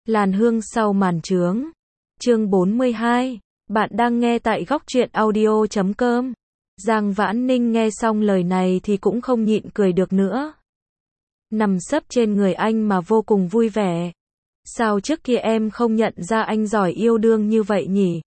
Làn hương sau màn trướng. Chương 42. Bạn đang nghe tại góc truyện audio.com. Giang Vãn Ninh nghe xong lời này thì cũng không nhịn cười được nữa. Nằm sấp trên người anh mà vô cùng vui vẻ. Sao trước kia em không nhận ra anh giỏi yêu đương như vậy nhỉ?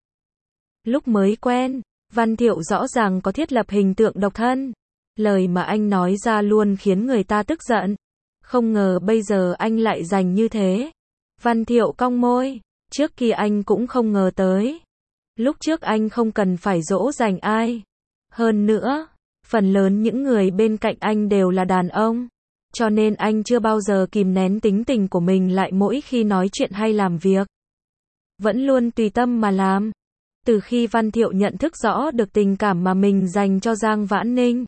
Lúc mới quen, Văn Thiệu rõ ràng có thiết lập hình tượng độc thân. Lời mà anh nói ra luôn khiến người ta tức giận. Không ngờ bây giờ anh lại giành như thế. Văn Thiệu cong môi, trước kia anh cũng không ngờ tới. Lúc trước anh không cần phải dỗ dành ai. Hơn nữa, phần lớn những người bên cạnh anh đều là đàn ông. Cho nên anh chưa bao giờ kìm nén tính tình của mình lại mỗi khi nói chuyện hay làm việc. Vẫn luôn tùy tâm mà làm. Từ khi Văn Thiệu nhận thức rõ được tình cảm mà mình dành cho Giang Vãn Ninh,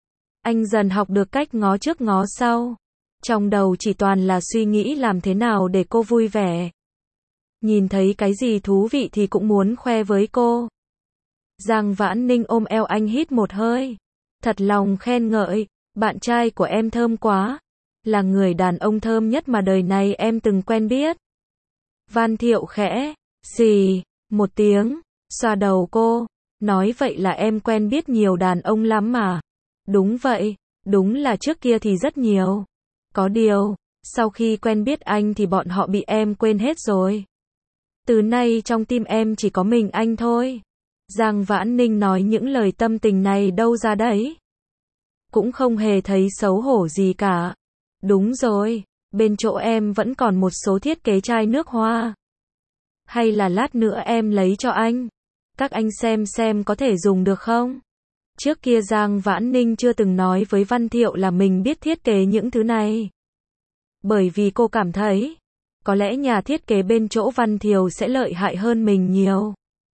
anh dần học được cách ngó trước ngó sau. Trong đầu chỉ toàn là suy nghĩ làm thế nào để cô vui vẻ. Nhìn thấy cái gì thú vị thì cũng muốn khoe với cô. Giang Vãn Ninh ôm eo anh hít một hơi. Thật lòng khen ngợi, bạn trai của em thơm quá. Là người đàn ông thơm nhất mà đời này em từng quen biết. Văn Thiệu khẽ, xì, một tiếng, xoa đầu cô. Nói vậy là em quen biết nhiều đàn ông lắm mà. Đúng vậy, đúng là trước kia thì rất nhiều. Có điều, sau khi quen biết anh thì bọn họ bị em quên hết rồi. Từ nay trong tim em chỉ có mình anh thôi. Giang Vãn Ninh nói những lời tâm tình này đâu ra đấy. Cũng không hề thấy xấu hổ gì cả. Đúng rồi, bên chỗ em vẫn còn một số thiết kế chai nước hoa. Hay là lát nữa em lấy cho anh. Các anh xem có thể dùng được không? Trước kia Giang Vãn Ninh chưa từng nói với Văn Thiệu là mình biết thiết kế những thứ này. Bởi vì cô cảm thấy, có lẽ nhà thiết kế bên chỗ Văn Thiệu sẽ lợi hại hơn mình nhiều.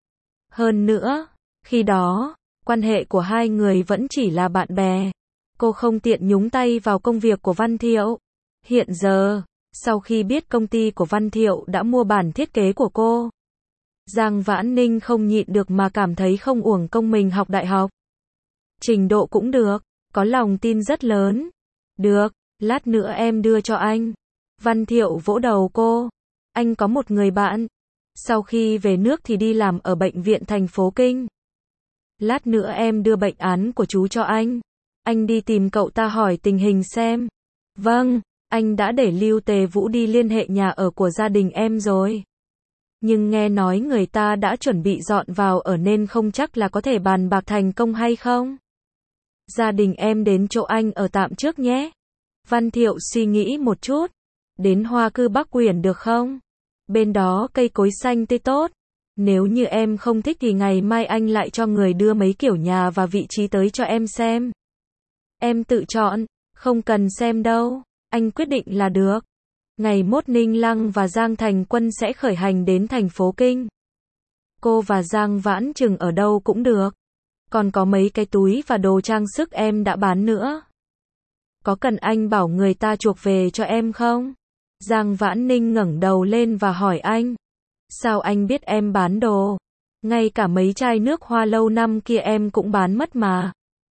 Hơn nữa, khi đó, quan hệ của hai người vẫn chỉ là bạn bè. Cô không tiện nhúng tay vào công việc của Văn Thiệu. Hiện giờ, sau khi biết công ty của Văn Thiệu đã mua bản thiết kế của cô, Giang Vãn Ninh không nhịn được mà cảm thấy không uổng công mình học đại học. Trình độ cũng được, có lòng tin rất lớn. Được, lát nữa em đưa cho anh. Văn Thiệu vỗ đầu cô. Anh có một người bạn. Sau khi về nước thì đi làm ở bệnh viện thành phố Kinh. Lát nữa em đưa bệnh án của chú cho anh. Anh đi tìm cậu ta hỏi tình hình xem. Vâng, anh đã để Lưu Tề Vũ đi liên hệ nhà ở của gia đình em rồi. Nhưng nghe nói người ta đã chuẩn bị dọn vào ở nên không chắc là có thể bàn bạc thành công hay không. Gia đình em đến chỗ anh ở tạm trước nhé. Văn Thiệu suy nghĩ một chút. Đến Hoa Cư Bắc Quyển được không? Bên đó cây cối xanh tươi tốt. Nếu như em không thích thì ngày mai anh lại cho người đưa mấy kiểu nhà và vị trí tới cho em xem. Em tự chọn, không cần xem đâu. Anh quyết định là được. Ngày mốt Ninh Lăng và Giang Thành Quân sẽ khởi hành đến thành phố Kinh. Cô và Giang Vãn Trừng ở đâu cũng được. Còn có mấy cái túi và đồ trang sức em đã bán nữa. Có cần anh bảo người ta chuộc về cho em không? Giang Vãn Ninh ngẩng đầu lên và hỏi anh. Sao anh biết em bán đồ? Ngay cả mấy chai nước hoa lâu năm kia em cũng bán mất mà.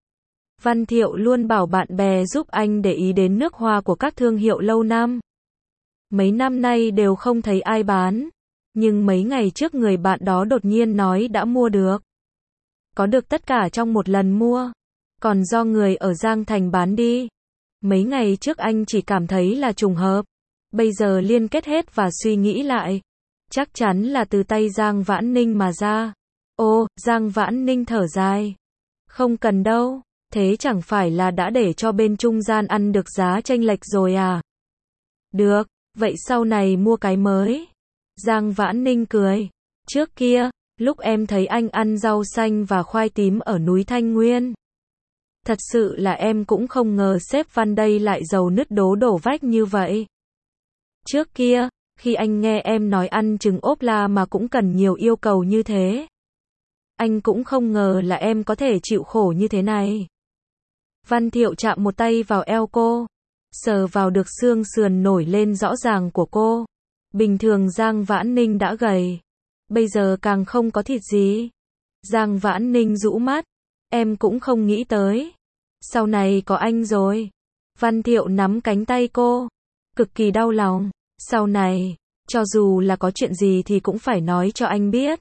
Văn Thiệu luôn bảo bạn bè giúp anh để ý đến nước hoa của các thương hiệu lâu năm. Mấy năm nay đều không thấy ai bán. Nhưng mấy ngày trước người bạn đó đột nhiên nói đã mua được. Có được tất cả trong một lần mua. Còn do người ở Giang Thành bán đi. Mấy ngày trước anh chỉ cảm thấy là trùng hợp. Bây giờ liên kết hết và suy nghĩ lại. Chắc chắn là từ tay Giang Vãn Ninh mà ra. Ô, Giang Vãn Ninh thở dài. Không cần đâu. Thế chẳng phải là đã để cho bên trung gian ăn được giá chênh lệch rồi à? Được, vậy sau này mua cái mới. Giang Vãn Ninh cười. Trước kia, lúc em thấy anh ăn rau xanh và khoai tím ở núi Thanh Nguyên. Thật sự là em cũng không ngờ sếp Văn đây lại giàu nứt đố đổ vách như vậy. Trước kia, khi anh nghe em nói ăn trứng ốp la mà cũng cần nhiều yêu cầu như thế. Anh cũng không ngờ là em có thể chịu khổ như thế này. Văn Thiệu chạm một tay vào eo cô. Sờ vào được xương sườn nổi lên rõ ràng của cô. Bình thường Giang Vãn Ninh đã gầy. Bây giờ càng không có thịt gì. Giang Vãn Ninh rũ mắt. Em cũng không nghĩ tới. Sau này có anh rồi. Văn Thiệu nắm cánh tay cô. Cực kỳ đau lòng. Sau này, Cho dù là có chuyện gì thì cũng phải nói cho anh biết.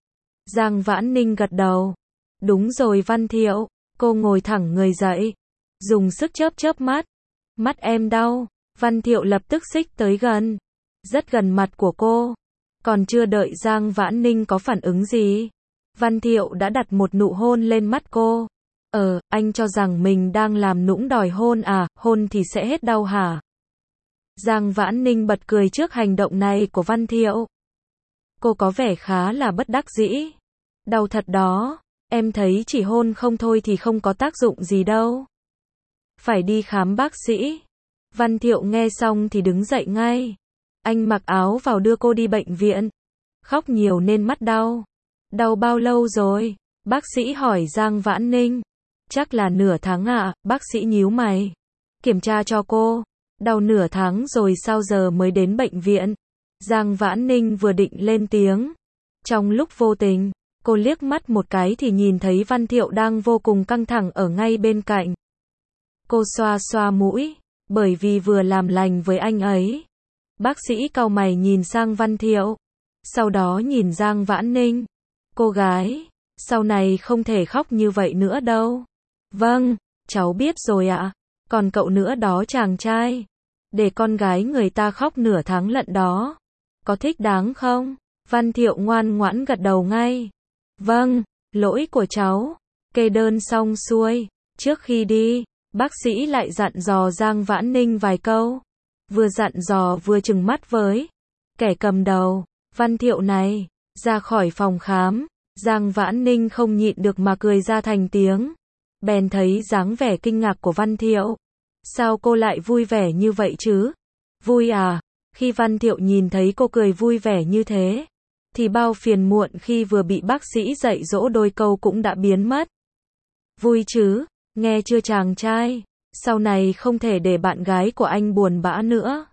Giang Vãn Ninh gật đầu. Đúng rồi Văn Thiệu. Cô ngồi thẳng người dậy. Dùng sức chớp chớp mắt. Mắt em đau. Văn Thiệu lập tức xích tới gần. Rất gần mặt của cô. Còn chưa đợi Giang Vãn Ninh có phản ứng gì. Văn Thiệu đã đặt một nụ hôn lên mắt cô. Anh cho rằng mình đang làm nũng đòi hôn à, hôn thì sẽ hết đau hả? Giang Vãn Ninh bật cười trước hành động này của Văn Thiệu. Cô có vẻ khá là bất đắc dĩ. Đau thật đó, em thấy chỉ hôn không thôi thì không có tác dụng gì đâu. Phải đi khám bác sĩ. Văn Thiệu nghe xong thì đứng dậy ngay. Anh mặc áo vào đưa cô đi bệnh viện. Khóc nhiều nên mắt đau. Đau bao lâu rồi? Bác sĩ hỏi Giang Vãn Ninh. Chắc là nửa tháng ạ, bác sĩ nhíu mày. Kiểm tra cho cô. Đau nửa tháng rồi sao giờ mới đến bệnh viện? Giang Vãn Ninh vừa định lên tiếng. Trong lúc vô tình, cô liếc mắt một cái thì nhìn thấy Văn Thiệu đang vô cùng căng thẳng ở ngay bên cạnh. Cô xoa xoa mũi, bởi vì vừa làm lành với anh ấy. Bác sĩ cau mày nhìn sang Văn Thiệu, sau đó nhìn Giang Vãn Ninh. Cô gái, sau này không thể khóc như vậy nữa đâu. Vâng, cháu biết rồi ạ. Còn cậu nữa đó chàng trai. Để con gái người ta khóc nửa tháng lận đó. Có thích đáng không? Văn Thiệu ngoan ngoãn gật đầu ngay. Vâng, lỗi của cháu. Kê đơn xong xuôi. Trước khi đi, bác sĩ lại dặn dò Giang Vãn Ninh vài câu. Vừa dặn dò vừa trừng mắt với kẻ cầm đầu, Văn Thiệu này. Ra khỏi phòng khám, Giang Vãn Ninh không nhịn được mà cười ra thành tiếng. Bèn thấy dáng vẻ kinh ngạc của Văn Thiệu. Sao cô lại vui vẻ như vậy chứ? Vui à? Khi Văn Thiệu nhìn thấy cô cười vui vẻ như thế, thì bao phiền muộn khi vừa bị bác sĩ dạy dỗ đôi câu cũng đã biến mất. Vui chứ? Nghe chưa chàng trai? Sau này không thể để bạn gái của anh buồn bã nữa.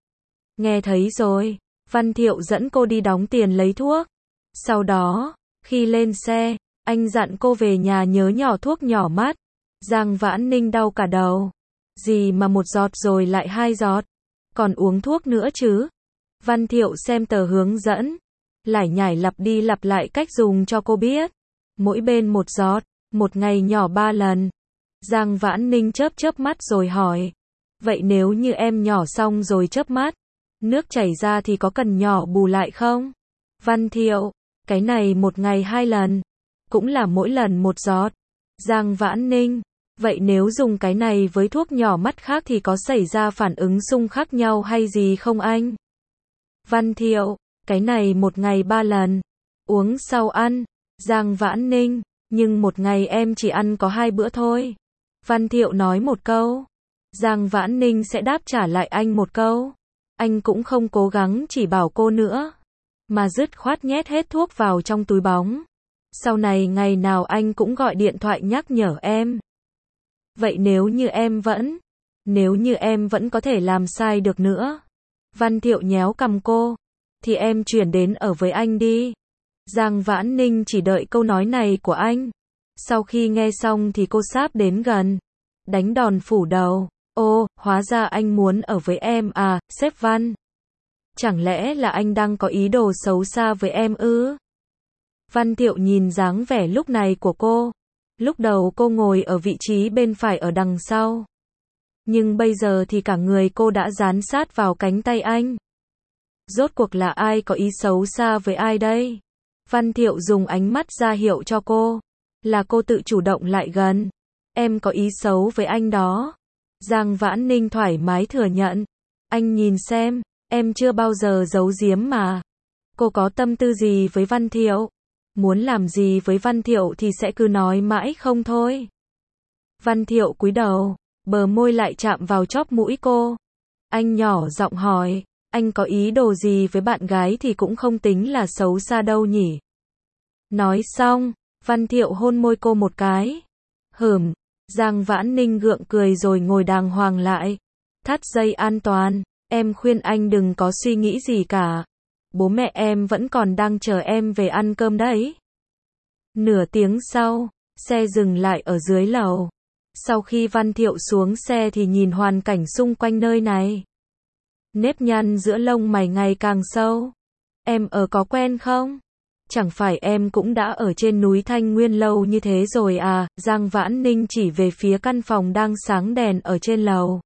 Nghe thấy rồi. Văn Thiệu dẫn cô đi đóng tiền lấy thuốc. Sau đó, khi lên xe, anh dặn cô về nhà nhớ nhỏ thuốc nhỏ mắt. Giang Vãn Ninh đau cả đầu. Gì mà một giọt rồi lại 2 giọt. Còn uống thuốc nữa chứ? Văn Thiệu xem tờ hướng dẫn. Lải nhải lặp đi lặp lại cách dùng cho cô biết. Mỗi bên 1 giọt, 1 ngày nhỏ 3 lần. Giang Vãn Ninh chớp chớp mắt rồi hỏi. Vậy nếu như em nhỏ xong rồi chớp mắt, nước chảy ra thì có cần nhỏ bù lại không? Văn Thiệu, cái này 1 ngày 2 lần. Cũng là mỗi lần 1 giọt. Giang Vãn Ninh, vậy nếu dùng cái này với thuốc nhỏ mắt khác thì có xảy ra phản ứng xung khác nhau hay gì không anh? Văn Thiệu, cái này 1 ngày 3 lần. Uống sau ăn. Giang Vãn Ninh, nhưng 1 ngày em chỉ ăn có 2 bữa thôi. Văn Thiệu nói một câu. Giang Vãn Ninh sẽ đáp trả lại anh một câu. Anh cũng không cố gắng chỉ bảo cô nữa, mà dứt khoát nhét hết thuốc vào trong túi bóng. Sau này ngày nào anh cũng gọi điện thoại nhắc nhở em. Vậy nếu như em vẫn có thể làm sai được nữa. Văn Thiệu nhéo cằm cô. Thì em chuyển đến ở với anh đi. Giang Vãn Ninh chỉ đợi câu nói này của anh. Sau khi nghe xong thì cô sáp đến gần. Đánh đòn phủ đầu. Ô, hóa ra anh muốn ở với em à, sếp Văn. Chẳng lẽ là anh đang có ý đồ xấu xa với em ư? Văn Thiệu nhìn dáng vẻ lúc này của cô. Lúc đầu cô ngồi ở vị trí bên phải ở đằng sau. Nhưng bây giờ thì cả người cô đã dán sát vào cánh tay anh. Rốt cuộc là ai có ý xấu xa với ai đây? Văn Thiệu dùng ánh mắt ra hiệu cho cô. Là cô tự chủ động lại gần. Em có ý xấu với anh đó. Giang Vãn Ninh thoải mái thừa nhận. Anh nhìn xem, em chưa bao giờ giấu giếm mà. Cô có tâm tư gì với Văn Thiệu? Muốn làm gì với Văn Thiệu thì sẽ cứ nói mãi không thôi. Văn Thiệu cúi đầu, bờ môi lại chạm vào chóp mũi cô. Anh nhỏ giọng hỏi, anh có ý đồ gì với bạn gái thì cũng không tính là xấu xa đâu nhỉ? Nói xong, Văn Thiệu hôn môi cô một cái. Giang Vãn Ninh gượng cười rồi ngồi đàng hoàng lại. Thắt dây an toàn, em khuyên anh đừng có suy nghĩ gì cả. Bố mẹ em vẫn còn đang chờ em về ăn cơm đấy. Nửa tiếng sau, xe dừng lại ở dưới lầu. Sau khi Văn Thiệu xuống xe thì nhìn hoàn cảnh xung quanh nơi này. Nếp nhăn giữa lông mày ngày càng sâu. Em ở có quen không? Chẳng phải em cũng đã ở trên núi Thanh Nguyên lâu như thế rồi à? Giang Vãn Ninh chỉ về phía căn phòng đang sáng đèn ở trên lầu.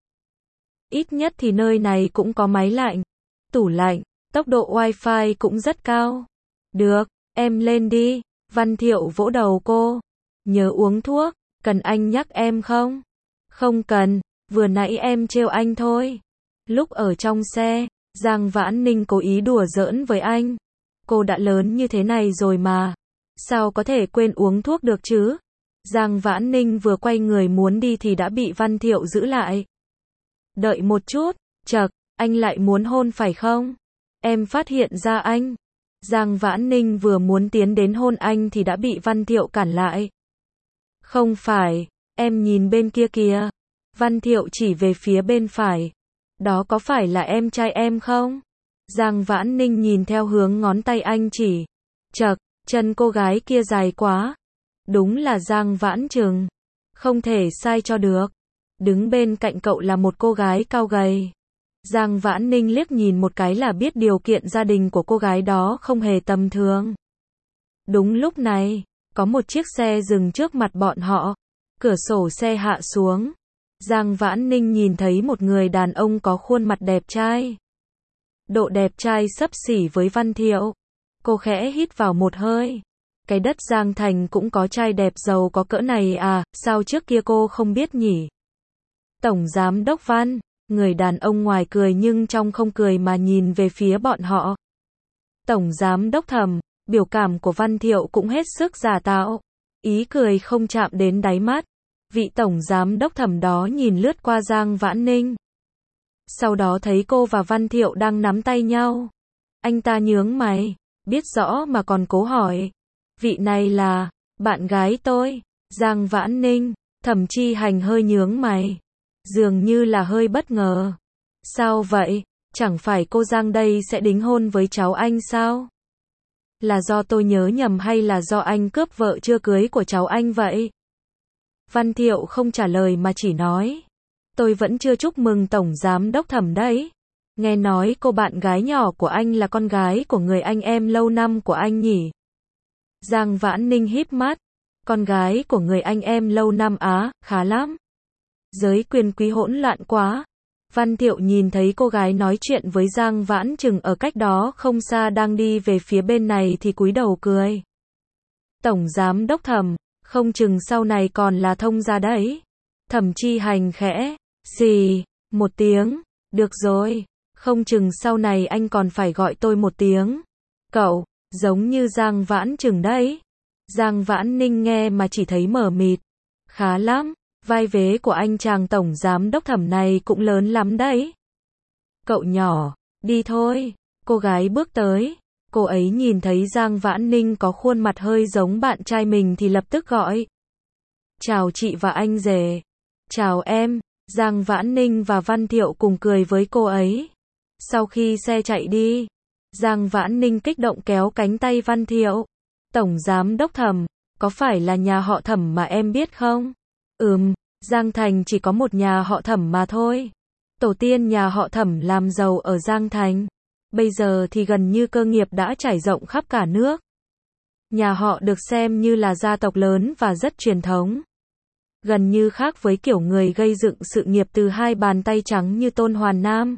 Ít nhất thì nơi này cũng có máy lạnh, tủ lạnh, tốc độ wifi cũng rất cao. Được, em lên đi. Văn Thiệu vỗ đầu cô. Nhớ uống thuốc, cần anh nhắc em không? Không cần, vừa nãy em trêu anh thôi. Lúc ở trong xe, Giang Vãn Ninh cố ý đùa giỡn với anh. Cô đã lớn như thế này rồi mà. Sao có thể quên uống thuốc được chứ? Giang Vãn Ninh vừa quay người muốn đi thì đã bị Văn Thiệu giữ lại. Đợi một chút, chậc, anh lại muốn hôn phải không? Em phát hiện ra anh. Giang Vãn Ninh vừa muốn tiến đến hôn anh thì đã bị Văn Thiệu cản lại. Không phải, em nhìn bên kia kìa. Văn Thiệu chỉ về phía bên phải. Đó có phải là em trai em không? Giang Vãn Ninh nhìn theo hướng ngón tay anh chỉ. Chậc, chân cô gái kia dài quá. Đúng là Giang Vãn Trừng. Không thể sai cho được. Đứng bên cạnh cậu là một cô gái cao gầy. Giang Vãn Ninh liếc nhìn một cái là biết điều kiện gia đình của cô gái đó không hề tầm thường. Đúng lúc này, có một chiếc xe dừng trước mặt bọn họ. Cửa sổ xe hạ xuống. Giang Vãn Ninh nhìn thấy một người đàn ông có khuôn mặt đẹp trai. Độ đẹp trai xấp xỉ với Văn Thiệu. Cô khẽ hít vào một hơi. Cái đất Giang Thành cũng có trai đẹp giàu có cỡ này à, sao trước kia cô không biết nhỉ? Tổng Giám Đốc Văn, người đàn ông ngoài cười nhưng trong không cười mà nhìn về phía bọn họ. Tổng Giám Đốc Thẩm, biểu cảm của Văn Thiệu cũng hết sức giả tạo. Ý cười không chạm đến đáy mắt. Vị Tổng Giám Đốc Thẩm đó nhìn lướt qua Giang Vãn Ninh. Sau đó thấy cô và Văn Thiệu đang nắm tay nhau. Anh ta nhướng mày, biết rõ mà còn cố hỏi. Vị này là, bạn gái tôi, Giang Vãn Ninh. Thẩm Chi Hành hơi nhướng mày. Dường như là hơi bất ngờ. Sao vậy? Chẳng phải cô Giang đây sẽ đính hôn với cháu anh sao? Là do tôi nhớ nhầm hay là do anh cướp vợ chưa cưới của cháu anh vậy? Văn Thiệu không trả lời mà chỉ nói. Tôi vẫn chưa chúc mừng Tổng Giám Đốc Thẩm đấy. Nghe nói cô bạn gái nhỏ của anh là con gái của người anh em lâu năm của anh nhỉ? Giang Vãn Ninh híp mắt. Con gái của người anh em lâu năm á, khá lắm. Giới quyền quý hỗn loạn quá. Văn Thiệu nhìn thấy cô gái nói chuyện với Giang Vãn Trừng ở cách đó không xa đang đi về phía bên này thì cúi đầu cười. Tổng Giám Đốc Thẩm, không chừng sau này còn là thông gia đấy. Thẩm Chi Hành khẽ, xì, một tiếng, được rồi, không chừng sau này anh còn phải gọi tôi một tiếng. Cậu, giống như Giang Vãn Trừng đấy. Giang Vãn Ninh nghe mà chỉ thấy mờ mịt. Khá lắm, vai vế của anh chàng Tổng Giám Đốc Thẩm này cũng lớn lắm đấy. Cậu nhỏ, đi thôi. Cô gái bước tới. Cô ấy nhìn thấy Giang Vãn Ninh có khuôn mặt hơi giống bạn trai mình thì lập tức gọi. Chào chị và anh rể. Chào em. Giang Vãn Ninh và Văn Thiệu cùng cười với cô ấy. Sau khi xe chạy đi, Giang Vãn Ninh kích động kéo cánh tay Văn Thiệu. Tổng Giám Đốc Thẩm, có phải là nhà họ Thẩm mà em biết không? Giang Thành chỉ có một nhà họ Thẩm mà thôi. Tổ tiên nhà họ Thẩm làm giàu ở Giang Thành. Bây giờ thì gần như cơ nghiệp đã trải rộng khắp cả nước. Nhà họ được xem như là gia tộc lớn và rất truyền thống. Gần như khác với kiểu người gây dựng sự nghiệp từ hai bàn tay trắng như Tôn Hoàn Nam.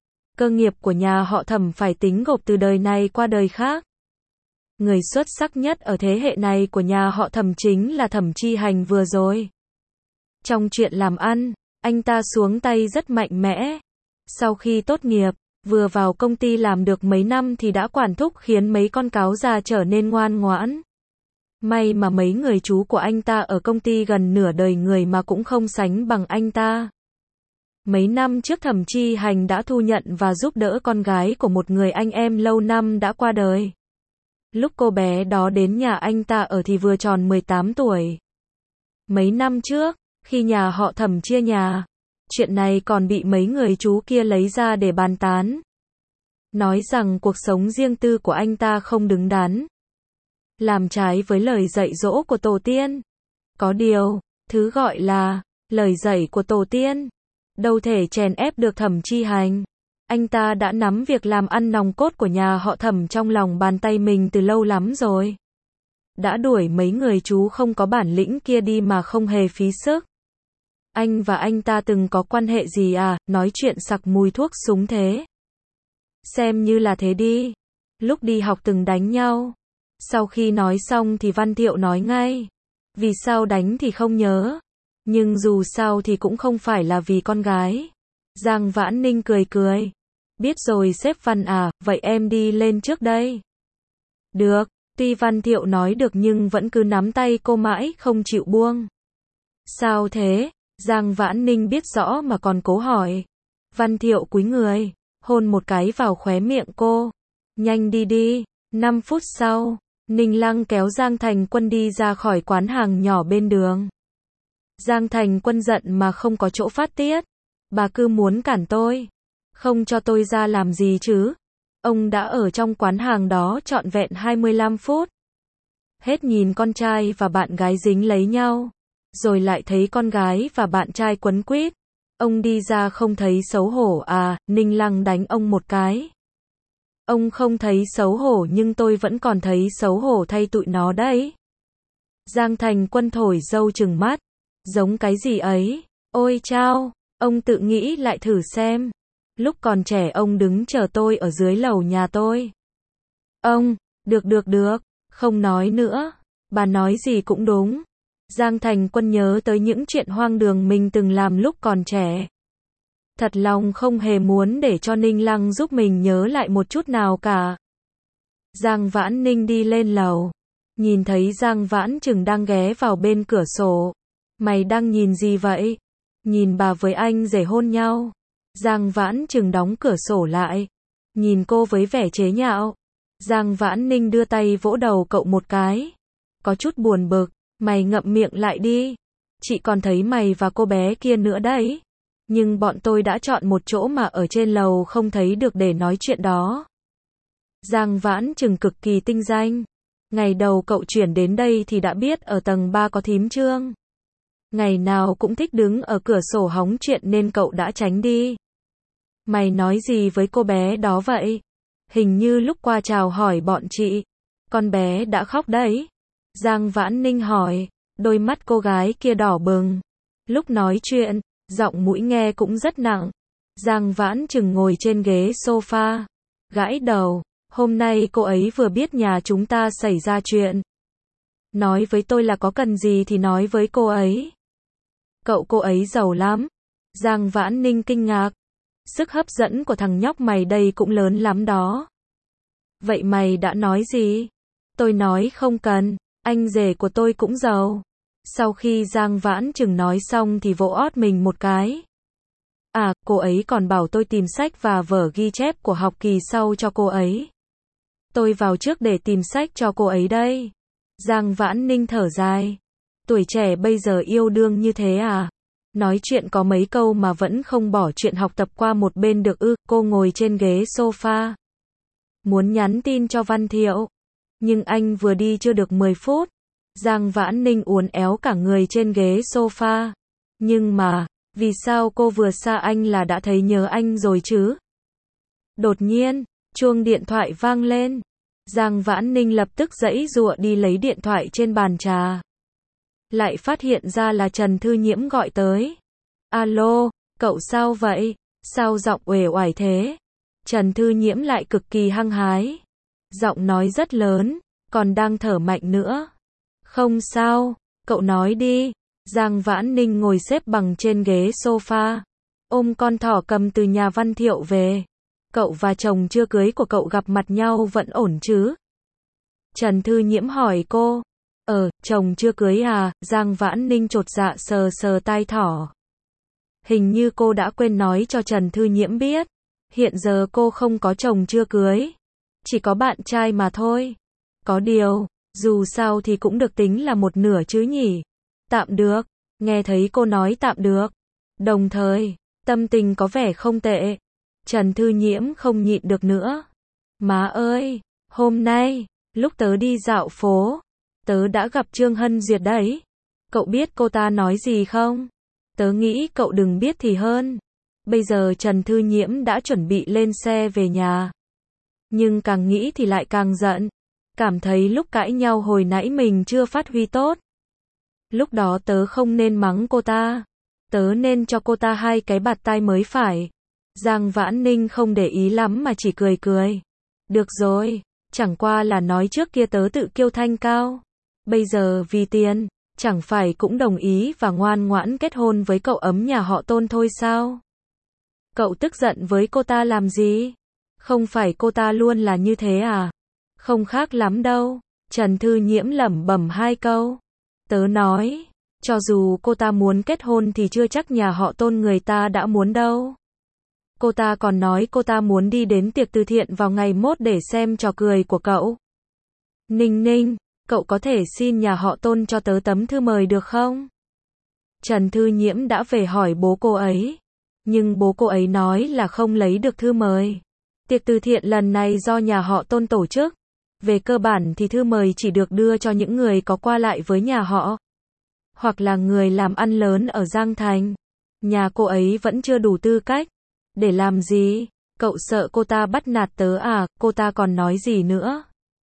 Cơ nghiệp của nhà họ Thẩm phải tính gộp từ đời này qua đời khác. Người xuất sắc nhất ở thế hệ này của nhà họ Thẩm chính là Thẩm Chi Hành vừa rồi. Trong chuyện làm ăn, anh ta xuống tay rất mạnh mẽ. Sau khi tốt nghiệp, vừa vào công ty làm được mấy năm thì đã quản thúc khiến mấy con cáo già trở nên ngoan ngoãn. May mà mấy người chú của anh ta ở công ty gần nửa đời người mà cũng không sánh bằng anh ta. Mấy năm trước Thẩm Chi Hành đã thu nhận và giúp đỡ con gái của một người anh em lâu năm đã qua đời. Lúc cô bé đó đến nhà anh ta ở thì vừa tròn 18 tuổi. Mấy năm trước, khi nhà họ Thẩm chia nhà, chuyện này còn bị mấy người chú kia lấy ra để bàn tán. Nói rằng cuộc sống riêng tư của anh ta không đứng đắn. Làm trái với lời dạy dỗ của tổ tiên. Có điều, thứ gọi là lời dạy của tổ tiên đâu thể chèn ép được Thẩm Chi Hành. Anh ta đã nắm việc làm ăn nòng cốt của nhà họ Thẩm trong lòng bàn tay mình từ lâu lắm rồi. Đã đuổi mấy người chú không có bản lĩnh kia đi mà không hề phí sức. Anh và anh ta từng có quan hệ gì à, nói chuyện sặc mùi thuốc súng thế. Xem như là thế đi. Lúc đi học từng đánh nhau. Sau khi nói xong thì Văn Thiệu nói ngay. Vì sao đánh thì không nhớ. Nhưng dù sao thì cũng không phải là vì con gái. Giang Vãn Ninh cười cười. Biết rồi sếp Văn à, vậy em đi lên trước đây. Được, tuy Văn Thiệu nói được nhưng vẫn cứ nắm tay cô mãi không chịu buông. Sao thế? Giang Vãn Ninh biết rõ mà còn cố hỏi. Văn Thiệu cúi người, hôn một cái vào khóe miệng cô. Nhanh đi đi. 5 phút sau, Ninh Lăng kéo Giang Thành Quân đi ra khỏi quán hàng nhỏ bên đường. Giang Thành Quân giận mà không có chỗ phát tiết. Bà cứ muốn cản tôi. Không cho tôi ra làm gì chứ. Ông đã ở trong quán hàng đó trọn vẹn 25 phút. Hết nhìn con trai và bạn gái dính lấy nhau. Rồi lại thấy con gái và bạn trai quấn quýt. Ông đi ra không thấy xấu hổ à, Ninh Lăng đánh ông một cái. Ông không thấy xấu hổ nhưng tôi vẫn còn thấy xấu hổ thay tụi nó đấy. Giang Thành Quân thổi râu trừng mắt. Giống cái gì ấy? Ôi chao, ông tự nghĩ lại thử xem. Lúc còn trẻ ông đứng chờ tôi ở dưới lầu nhà tôi. Ông, được, không nói nữa. Bà nói gì cũng đúng. Giang Thành Quân nhớ tới những chuyện hoang đường mình từng làm lúc còn trẻ. Thật lòng không hề muốn để cho Ninh Lăng giúp mình nhớ lại một chút nào cả. Giang Vãn Ninh đi lên lầu. Nhìn thấy Giang Vãn Trừng đang ghé vào bên cửa sổ. Mày đang nhìn gì vậy? Nhìn bà với anh rể hôn nhau. Giang Vãn Trừng đóng cửa sổ lại. Nhìn cô với vẻ chế nhạo. Giang Vãn Ninh đưa tay vỗ đầu cậu một cái. Có chút buồn bực. Mày ngậm miệng lại đi. Chị còn thấy mày và cô bé kia nữa đấy. Nhưng bọn tôi đã chọn một chỗ mà ở trên lầu không thấy được để nói chuyện đó. Giang Vãn Trừng cực kỳ tinh danh. Ngày đầu cậu chuyển đến đây thì đã biết ở tầng 3 có thím Trương. Ngày nào cũng thích đứng ở cửa sổ hóng chuyện nên cậu đã tránh đi. Mày nói gì với cô bé đó vậy? Hình như lúc qua chào hỏi bọn chị. Con bé đã khóc đấy. Giang Vãn Ninh hỏi. Đôi mắt cô gái kia đỏ bừng. Lúc nói chuyện, giọng mũi nghe cũng rất nặng. Giang Vãn Trừng ngồi trên ghế sofa. Gãi đầu. Hôm nay cô ấy vừa biết nhà chúng ta xảy ra chuyện. Nói với tôi là có cần gì thì nói với cô ấy. Cô ấy giàu lắm. Giang Vãn Ninh kinh ngạc. Sức hấp dẫn của thằng nhóc mày đây cũng lớn lắm đó. Vậy mày đã nói gì? Tôi nói không cần, anh rể của tôi cũng giàu. Sau khi Giang Vãn Trừng nói xong thì vỗ ót mình một cái. À, cô ấy còn bảo tôi tìm sách và vở ghi chép của học kỳ sau cho cô ấy. Tôi vào trước để tìm sách cho cô ấy đây. Giang Vãn Ninh thở dài. Tuổi trẻ bây giờ yêu đương như thế à? Nói chuyện có mấy câu mà vẫn không bỏ chuyện học tập qua một bên được ư? Cô ngồi trên ghế sofa. Muốn nhắn tin cho Văn Thiệu. Nhưng anh vừa đi chưa được 10 phút. Giang Vãn Ninh uốn éo cả người trên ghế sofa. Nhưng mà, vì sao cô vừa xa anh là đã thấy nhớ anh rồi chứ? Đột nhiên, chuông điện thoại vang lên. Giang Vãn Ninh lập tức giãy giụa đi lấy điện thoại trên bàn trà. Lại phát hiện ra là Trần Thư Nhiễm gọi tới. Alo, cậu sao vậy? Sao giọng uể oải thế? Trần Thư Nhiễm lại cực kỳ hăng hái. Giọng nói rất lớn, còn đang thở mạnh nữa. Không sao, cậu nói đi. Giang Vãn Ninh ngồi xếp bằng trên ghế sofa. Ôm con thỏ cầm từ nhà Văn Thiệu về. Cậu và chồng chưa cưới của cậu gặp mặt nhau vẫn ổn chứ? Trần Thư Nhiễm hỏi cô. Chồng chưa cưới à? Giang Vãn Ninh chột dạ sờ sờ tai thỏ. Hình như cô đã quên nói cho Trần Thư Nhiễm biết. Hiện giờ cô không có chồng chưa cưới. Chỉ có bạn trai mà thôi. Có điều, dù sao thì cũng được tính là một nửa chứ nhỉ? Tạm được. Nghe thấy cô nói tạm được. Đồng thời, tâm tình có vẻ không tệ. Trần Thư Nhiễm không nhịn được nữa. Má ơi, hôm nay, lúc tớ đi dạo phố, tớ đã gặp Trương Hân Duyệt đấy. Cậu biết cô ta nói gì không? Tớ nghĩ cậu đừng biết thì hơn. Bây giờ Trần Thư Nhiễm đã chuẩn bị lên xe về nhà. Nhưng càng nghĩ thì lại càng giận. Cảm thấy lúc cãi nhau hồi nãy mình chưa phát huy tốt. Lúc đó tớ không nên mắng cô ta. Tớ nên cho cô ta 2 cái bạt tai mới phải. Giang Vãn Ninh không để ý lắm mà chỉ cười cười. Được rồi, chẳng qua là nói trước kia tớ tự kiêu thanh cao. Bây giờ vì tiền, chẳng phải cũng đồng ý và ngoan ngoãn kết hôn với cậu ấm nhà họ Tôn thôi sao? Cậu tức giận với cô ta làm gì? Không phải cô ta luôn là như thế à? Không khác lắm đâu. Trần Thư Nhiễm lẩm bẩm 2 câu. Tớ nói, cho dù cô ta muốn kết hôn thì chưa chắc nhà họ Tôn người ta đã muốn đâu. Cô ta còn nói cô ta muốn đi đến tiệc từ thiện vào ngày mốt để xem trò cười của cậu. Ninh Ninh, cậu có thể xin nhà họ Tôn cho tớ tấm thư mời được không? Trần Thư Nhiễm đã về hỏi bố cô ấy. Nhưng bố cô ấy nói là không lấy được thư mời. Tiệc từ thiện lần này do nhà họ Tôn tổ chức. Về cơ bản thì thư mời chỉ được đưa cho những người có qua lại với nhà họ. Hoặc là người làm ăn lớn ở Giang Thành. Nhà cô ấy vẫn chưa đủ tư cách. Để làm gì? Cậu sợ cô ta bắt nạt tớ à? Cô ta còn nói gì nữa?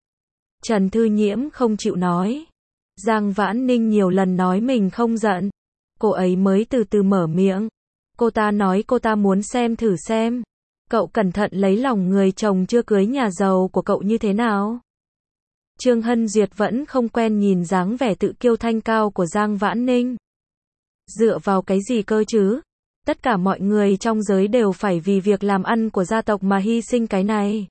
Trần Thư Nhiễm không chịu nói. Giang Vãn Ninh nhiều lần nói mình không giận. Cô ấy mới từ từ mở miệng. Cô ta nói cô ta muốn xem thử xem. Cậu cẩn thận lấy lòng người chồng chưa cưới nhà giàu của cậu như thế nào? Trương Hân Duyệt vẫn không quen nhìn dáng vẻ tự kiêu thanh cao của Giang Vãn Ninh. Dựa vào cái gì cơ chứ? Tất cả mọi người trong giới đều phải vì việc làm ăn của gia tộc mà hy sinh cái này.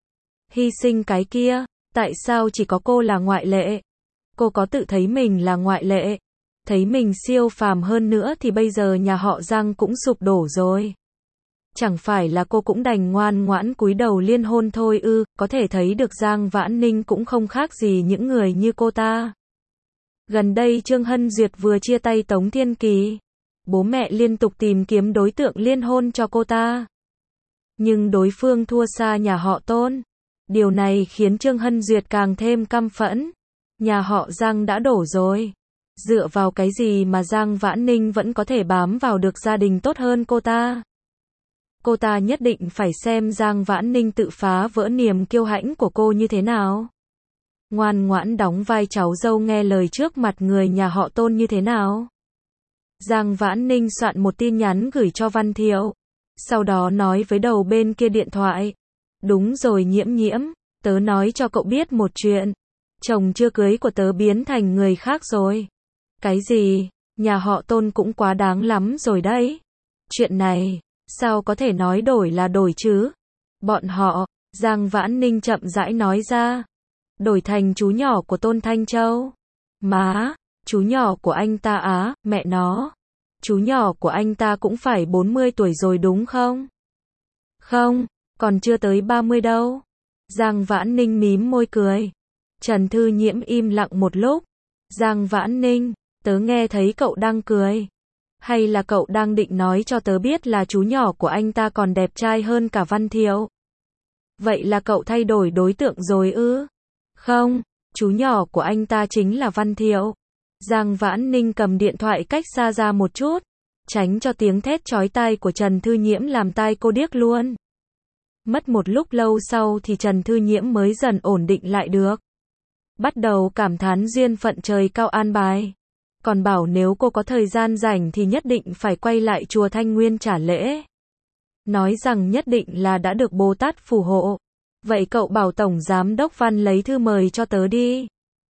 Hy sinh cái kia, tại sao chỉ có cô là ngoại lệ? Cô có tự thấy mình là ngoại lệ? Thấy mình siêu phàm hơn nữa thì bây giờ nhà họ Giang cũng sụp đổ rồi. Chẳng phải là cô cũng đành ngoan ngoãn cúi đầu liên hôn thôi ư? Có thể thấy được Giang Vãn Ninh cũng không khác gì những người như cô ta. Gần đây Trương Hân Duyệt vừa chia tay Tống Thiên Kỳ. Bố mẹ liên tục tìm kiếm đối tượng liên hôn cho cô ta. Nhưng đối phương thua xa nhà họ Tôn. Điều này khiến Trương Hân Duyệt càng thêm căm phẫn. Nhà họ Giang đã đổ rồi. Dựa vào cái gì mà Giang Vãn Ninh vẫn có thể bám vào được gia đình tốt hơn cô ta? Cô ta nhất định phải xem Giang Vãn Ninh tự phá vỡ niềm kiêu hãnh của cô như thế nào. Ngoan ngoãn đóng vai cháu dâu nghe lời trước mặt người nhà họ Tôn như thế nào. Giang Vãn Ninh soạn một tin nhắn gửi cho Văn Thiệu. Sau đó nói với đầu bên kia điện thoại. Đúng rồi Nhiễm Nhiễm, tớ nói cho cậu biết một chuyện. Chồng chưa cưới của tớ biến thành người khác rồi. Cái gì? Nhà họ Tôn cũng quá đáng lắm rồi đấy. Chuyện này, sao có thể nói đổi là đổi chứ? Bọn họ, Giang Vãn Ninh chậm rãi nói ra. Đổi thành chú nhỏ của Tôn Thanh Châu. Má, chú nhỏ của anh ta á, mẹ nó. Chú nhỏ của anh ta cũng phải 40 tuổi rồi đúng không? Không, còn chưa tới 30 đâu. Giang Vãn Ninh mím môi cười. Trần Thư Nhiễm im lặng một lúc. Giang Vãn Ninh, tớ nghe thấy cậu đang cười. Hay là cậu đang định nói cho tớ biết là chú nhỏ của anh ta còn đẹp trai hơn cả Văn Thiệu? Vậy là cậu thay đổi đối tượng rồi ư? Không, chú nhỏ của anh ta chính là Văn Thiệu. Giang Vãn Ninh cầm điện thoại cách xa ra một chút, tránh cho tiếng thét chói tai của Trần Thư Nhiễm làm tai cô điếc luôn. Mất một lúc lâu sau thì Trần Thư Nhiễm mới dần ổn định lại được. Bắt đầu cảm thán duyên phận trời cao an bài. Còn bảo nếu cô có thời gian rảnh thì nhất định phải quay lại chùa Thanh Nguyên trả lễ. Nói rằng nhất định là đã được Bồ Tát phù hộ. Vậy cậu bảo Tổng Giám đốc Văn lấy thư mời cho tớ đi.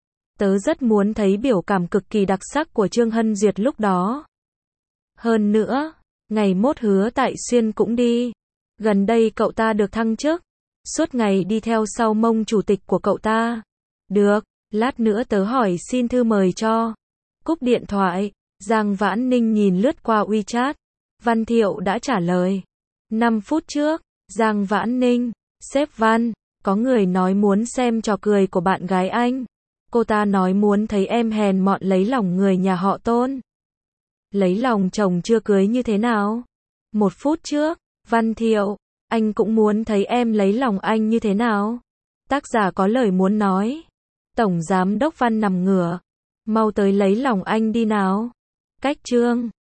Tớ rất muốn thấy biểu cảm cực kỳ đặc sắc của Trương Hân Duyệt lúc đó. Hơn nữa, ngày mốt Hứa Tại Xuyên cũng đi. Gần đây cậu ta được thăng chức. Suốt ngày đi theo sau mông chủ tịch của cậu ta. Được, lát nữa tớ hỏi xin thư mời cho. Cúp điện thoại, Giang Vãn Ninh nhìn lướt qua WeChat. Văn Thiệu đã trả lời. 5 phút trước, Giang Vãn Ninh, sếp Văn, có người nói muốn xem trò cười của bạn gái anh. Cô ta nói muốn thấy em hèn mọn lấy lòng người nhà họ Tôn. Lấy lòng chồng chưa cưới như thế nào? 1 phút trước, Văn Thiệu, anh cũng muốn thấy em lấy lòng anh như thế nào? Tác giả có lời muốn nói. Tổng Giám đốc Văn nằm ngửa. Mau tới lấy lòng anh đi nào. Cách chương